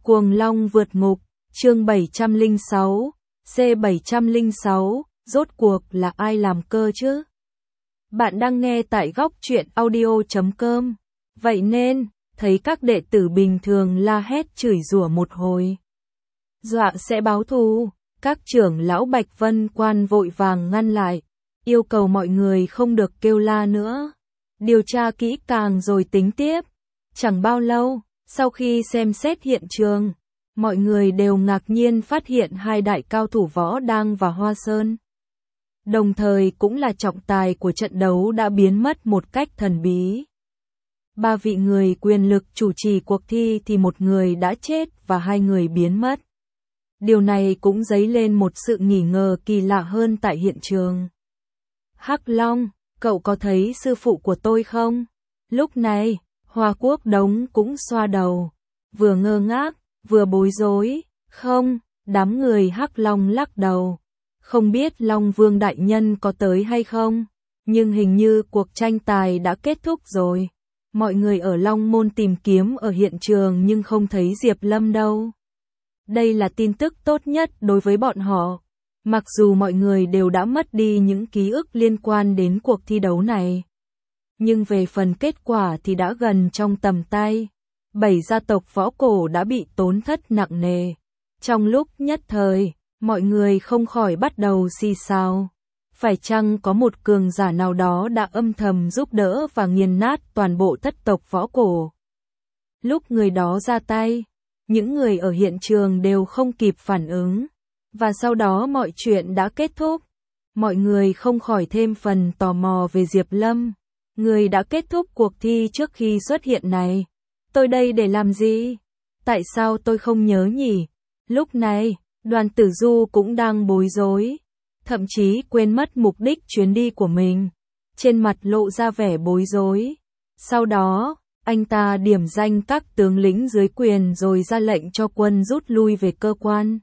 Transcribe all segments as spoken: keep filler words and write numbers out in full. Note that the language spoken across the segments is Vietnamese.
Cuồng Long vượt ngục, chương bảy trăm lẻ sáu, C bảy trăm lẻ sáu, rốt cuộc là ai làm cơ chứ? Bạn đang nghe tại góc truyện audio chấm com. Vậy nên, thấy các đệ tử bình thường la hét chửi rủa một hồi, dọa sẽ báo thù, các trưởng lão Bạch Vân Quan vội vàng ngăn lại, yêu cầu mọi người không được kêu la nữa, điều tra kỹ càng rồi tính tiếp. Chẳng bao lâu, sau khi xem xét hiện trường, mọi người đều ngạc nhiên phát hiện hai đại cao thủ võ đang và Hoa Sơn, đồng thời cũng là trọng tài của trận đấu đã biến mất một cách thần bí. Ba vị người quyền lực chủ trì cuộc thi thì một người đã chết và hai người biến mất. Điều này cũng dấy lên một sự nghi ngờ kỳ lạ hơn tại hiện trường. Hắc Long, cậu có thấy sư phụ của tôi không? Lúc này, Hoa Quốc Đống cũng xoa đầu, vừa ngơ ngác, vừa bối rối. Không, đám người Hắc Long lắc đầu. Không biết Long Vương đại nhân có tới hay không, nhưng hình như cuộc tranh tài đã kết thúc rồi. Mọi người ở Long Môn tìm kiếm ở hiện trường nhưng không thấy Diệp Lâm đâu. Đây là tin tức tốt nhất đối với bọn họ. Mặc dù mọi người đều đã mất đi những ký ức liên quan đến cuộc thi đấu này, nhưng về phần kết quả thì đã gần trong tầm tay. Bảy gia tộc võ cổ đã bị tổn thất nặng nề. Trong lúc nhất thời, mọi người không khỏi bắt đầu xì xào. Phải chăng có một cường giả nào đó đã âm thầm giúp đỡ và nghiền nát toàn bộ thất tộc võ cổ? Lúc người đó ra tay, những người ở hiện trường đều không kịp phản ứng. Và sau đó mọi chuyện đã kết thúc. Mọi người không khỏi thêm phần tò mò về Diệp Lâm, người đã kết thúc cuộc thi trước khi xuất hiện này. Tôi đây để làm gì? Tại sao tôi không nhớ nhỉ? Lúc này, Đoàn Tử Du cũng đang bối rối, thậm chí quên mất mục đích chuyến đi của mình. Trên mặt lộ ra vẻ bối rối. Sau đó, anh ta điểm danh các tướng lĩnh dưới quyền rồi ra lệnh cho quân rút lui về cơ quan.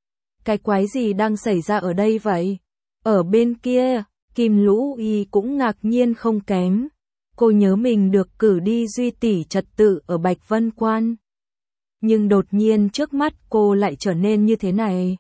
Cái quái gì đang xảy ra ở đây vậy? Ở bên kia, Kim Lũ Y cũng ngạc nhiên không kém. Cô nhớ mình được cử đi duy trì trật tự ở Bạch Vân Quan. Nhưng đột nhiên trước mắt cô lại trở nên như thế này.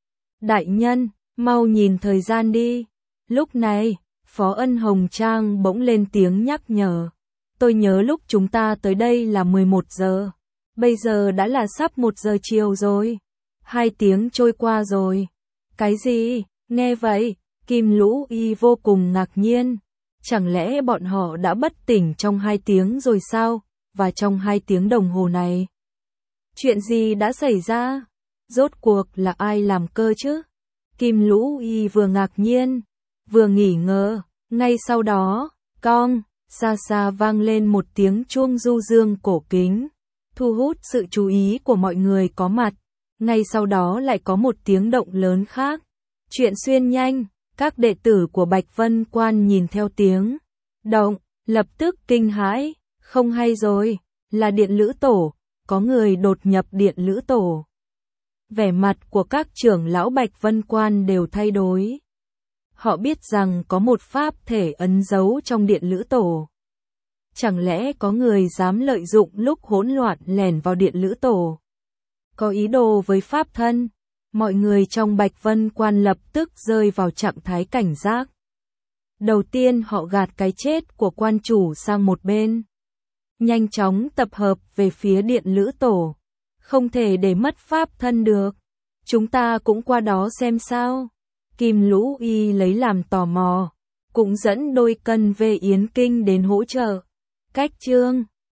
Đại nhân, mau nhìn thời gian đi. Lúc này, Phó Ân Hồng Trang bỗng lên tiếng nhắc nhở. Tôi nhớ lúc chúng ta tới đây là mười một giờ. Bây giờ đã là sắp một giờ chiều rồi. Hai tiếng trôi qua rồi. Cái gì? Nghe vậy, Kim Lũ Y vô cùng ngạc nhiên. Chẳng lẽ bọn họ đã bất tỉnh trong hai tiếng rồi sao? Và trong hai tiếng đồng hồ này, chuyện gì đã xảy ra? Rốt cuộc là ai làm cơ chứ? Kim Lũ Y vừa ngạc nhiên, vừa nghỉ ngờ. Ngay sau đó, cong, xa xa vang lên một tiếng chuông du dương cổ kính, thu hút sự chú ý của mọi người có mặt. Ngay sau đó lại có một tiếng động lớn khác. Chuyện xuyên nhanh, các đệ tử của Bạch Vân Quan nhìn theo tiếng động, lập tức kinh hãi. Không hay rồi, là Điện Lữ Tổ, có người đột nhập Điện Lữ Tổ. Vẻ mặt của các trưởng lão Bạch Vân Quan đều thay đổi. Họ biết rằng có một pháp thể ấn dấu trong Điện Lữ Tổ. Chẳng lẽ có người dám lợi dụng lúc hỗn loạn lẻn vào Điện Lữ Tổ, có ý đồ với pháp thân? Mọi người trong Bạch Vân Quan lập tức rơi vào trạng thái cảnh giác. Đầu tiên họ gạt cái chết của quan chủ sang một bên, nhanh chóng tập hợp về phía Điện Lữ Tổ. Không thể để mất pháp thân được. Chúng ta cũng qua đó xem sao. Kim Lũ Y lấy làm tò mò, cũng dẫn đôi cân về Yến Kinh đến hỗ trợ. Cách chương